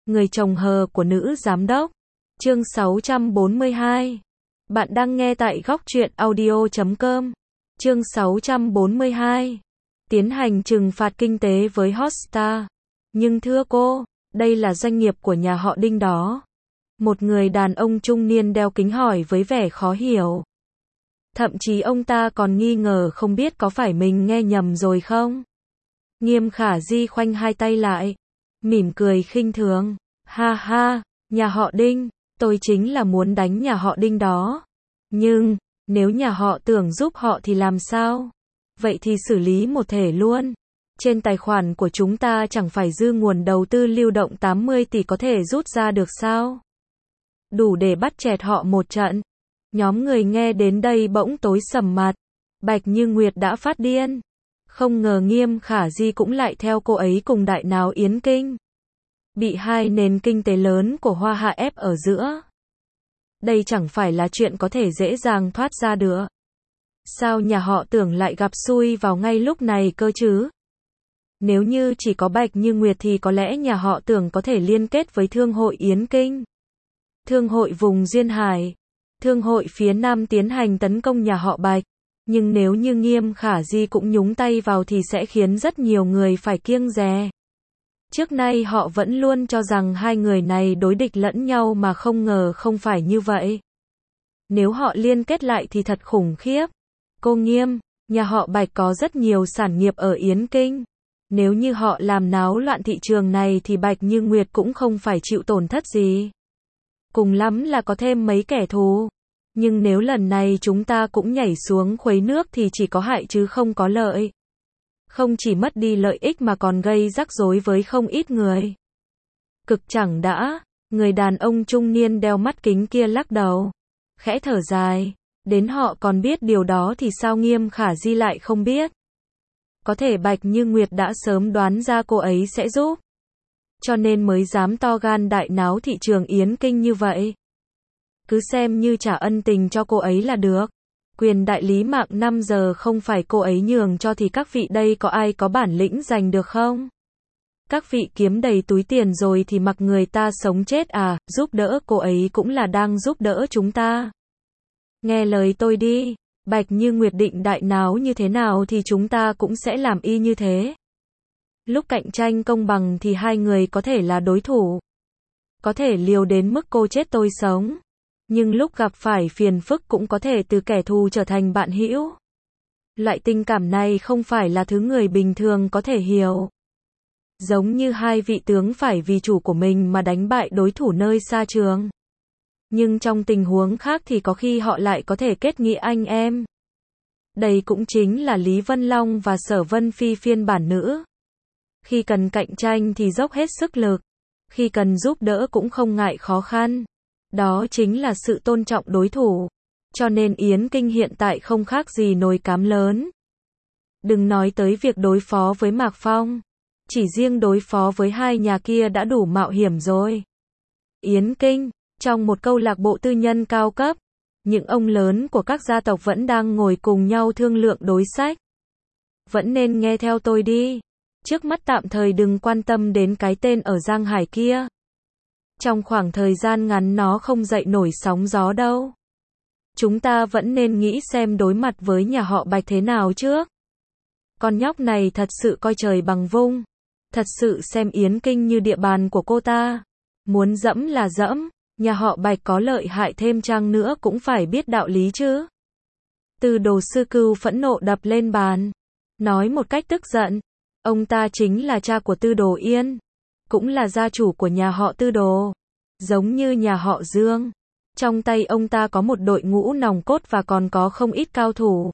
Người chồng hờ của nữ giám đốc. Chương 642. Bạn đang nghe tại góc truyện audio.com. Chương 642. Tiến hành trừng phạt kinh tế với Hotstar. Nhưng thưa cô, đây là doanh nghiệp của nhà họ Đinh đó. Một người đàn ông trung niên đeo kính hỏi với vẻ khó hiểu. Thậm chí ông ta còn nghi ngờ không biết có phải mình nghe nhầm rồi không. Nghiêm Khả Di khoanh hai tay lại, mỉm cười khinh thường. Ha ha, nhà họ Đinh, tôi chính là muốn đánh nhà họ Đinh đó. Nhưng, nếu nhà họ Tưởng giúp họ thì làm sao? Vậy thì xử lý một thể luôn. Trên tài khoản của chúng ta chẳng phải dư nguồn đầu tư lưu động 80 tỷ có thể rút ra được sao? Đủ để bắt chẹt họ một trận. Nhóm người nghe đến đây bỗng tối sầm mặt. Bạch Như Nguyệt đã phát điên. Không ngờ Nghiêm Khả Di cũng lại theo cô ấy cùng đại náo Yến Kinh. Bị hai nền kinh tế lớn của Hoa Hạ ép ở giữa. Đây chẳng phải là chuyện có thể dễ dàng thoát ra được. Sao nhà họ Tưởng lại gặp xui vào ngay lúc này cơ chứ? Nếu như chỉ có Bạch Như Nguyệt thì có lẽ nhà họ Tưởng có thể liên kết với Thương hội Yến Kinh, Thương hội vùng Duyên Hải, Thương hội phía Nam tiến hành tấn công nhà họ Bạch. Nhưng nếu như Nghiêm Khả Di cũng nhúng tay vào thì sẽ khiến rất nhiều người phải kiêng dè. Trước nay họ vẫn luôn cho rằng hai người này đối địch lẫn nhau mà không ngờ không phải như vậy. Nếu họ liên kết lại thì thật khủng khiếp. Cô Nghiêm, nhà họ Bạch có rất nhiều sản nghiệp ở Yến Kinh. Nếu như họ làm náo loạn thị trường này thì Bạch Như Nguyệt cũng không phải chịu tổn thất gì. Cùng lắm là có thêm mấy kẻ thù. Nhưng nếu lần này chúng ta cũng nhảy xuống khuấy nước thì chỉ có hại chứ không có lợi. Không chỉ mất đi lợi ích mà còn gây rắc rối với không ít người. Cực chẳng đã, người đàn ông trung niên đeo mắt kính kia lắc đầu. Khẽ thở dài, đến họ còn biết điều đó thì sao Nghiêm Khả Di lại không biết. Có thể Bạch Như Nguyệt đã sớm đoán ra cô ấy sẽ giúp. Cho nên mới dám to gan đại náo thị trường Yến Kinh như vậy. Cứ xem như trả ân tình cho cô ấy là được. Quyền đại lý mạng 5 giờ không phải cô ấy nhường cho thì các vị đây có ai có bản lĩnh giành được không? Các vị kiếm đầy túi tiền rồi thì mặc người ta sống chết à, giúp đỡ cô ấy cũng là đang giúp đỡ chúng ta. Nghe lời tôi đi, Bạch Như Nguyệt định đại náo như thế nào thì chúng ta cũng sẽ làm y như thế. Lúc cạnh tranh công bằng thì hai người có thể là đối thủ. Có thể liều đến mức cô chết tôi sống. Nhưng lúc gặp phải phiền phức cũng có thể từ kẻ thù trở thành bạn hữu. Loại tình cảm này không phải là thứ người bình thường có thể hiểu. Giống như hai vị tướng phải vì chủ của mình mà đánh bại đối thủ nơi xa trường. Nhưng trong tình huống khác thì có khi họ lại có thể kết nghĩa anh em. Đây cũng chính là Lý Vân Long và Sở Vân Phi phiên bản nữ. Khi cần cạnh tranh thì dốc hết sức lực. Khi cần giúp đỡ cũng không ngại khó khăn. Đó chính là sự tôn trọng đối thủ. Cho nên Yến Kinh hiện tại không khác gì nồi cám lớn. Đừng nói tới việc đối phó với Mạc Phong. Chỉ riêng đối phó với hai nhà kia đã đủ mạo hiểm rồi. Yến Kinh, trong một câu lạc bộ tư nhân cao cấp, những ông lớn của các gia tộc vẫn đang ngồi cùng nhau thương lượng đối sách. Vẫn nên nghe theo tôi đi. Trước mắt tạm thời đừng quan tâm đến cái tên ở Giang Hải kia. Trong khoảng thời gian ngắn nó không dậy nổi sóng gió đâu. Chúng ta vẫn nên nghĩ xem đối mặt với nhà họ Bạch thế nào trước. Con nhóc này thật sự coi trời bằng vung. Thật sự xem Yến Kinh như địa bàn của cô ta. Muốn dẫm là dẫm, nhà họ Bạch có lợi hại thêm chăng nữa cũng phải biết đạo lý chứ. Tư Đồ Sư Cưu phẫn nộ đập lên bàn. Nói một cách tức giận. Ông ta chính là cha của Tư Đồ Yên. Cũng là gia chủ của nhà họ Tư Đồ. Giống như nhà họ Dương. Trong tay ông ta có một đội ngũ nòng cốt và còn có không ít cao thủ.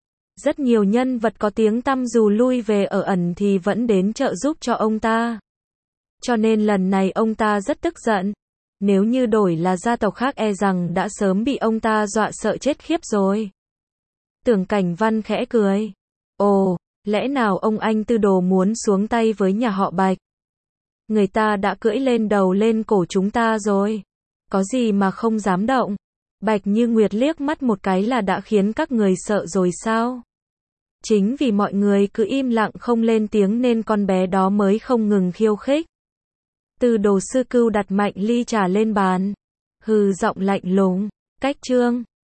Rất nhiều nhân vật có tiếng tăm dù lui về ở ẩn thì vẫn đến trợ giúp cho ông ta. Cho nên lần này ông ta rất tức giận. Nếu như đổi là gia tộc khác e rằng đã sớm bị ông ta dọa sợ chết khiếp rồi. Tưởng Cảnh Văn khẽ cười. Ồ, lẽ nào ông anh Tư Đồ muốn xuống tay với nhà họ Bạch? Người ta đã cưỡi lên đầu lên cổ chúng ta rồi. Có gì mà không dám động? Bạch Như Nguyệt liếc mắt một cái là đã khiến các người sợ rồi sao? Chính vì mọi người cứ im lặng không lên tiếng nên con bé đó mới không ngừng khiêu khích. Từ đồ sư cưu đặt mạnh ly trà lên bàn. Hừ giọng lạnh lùng. Cách chương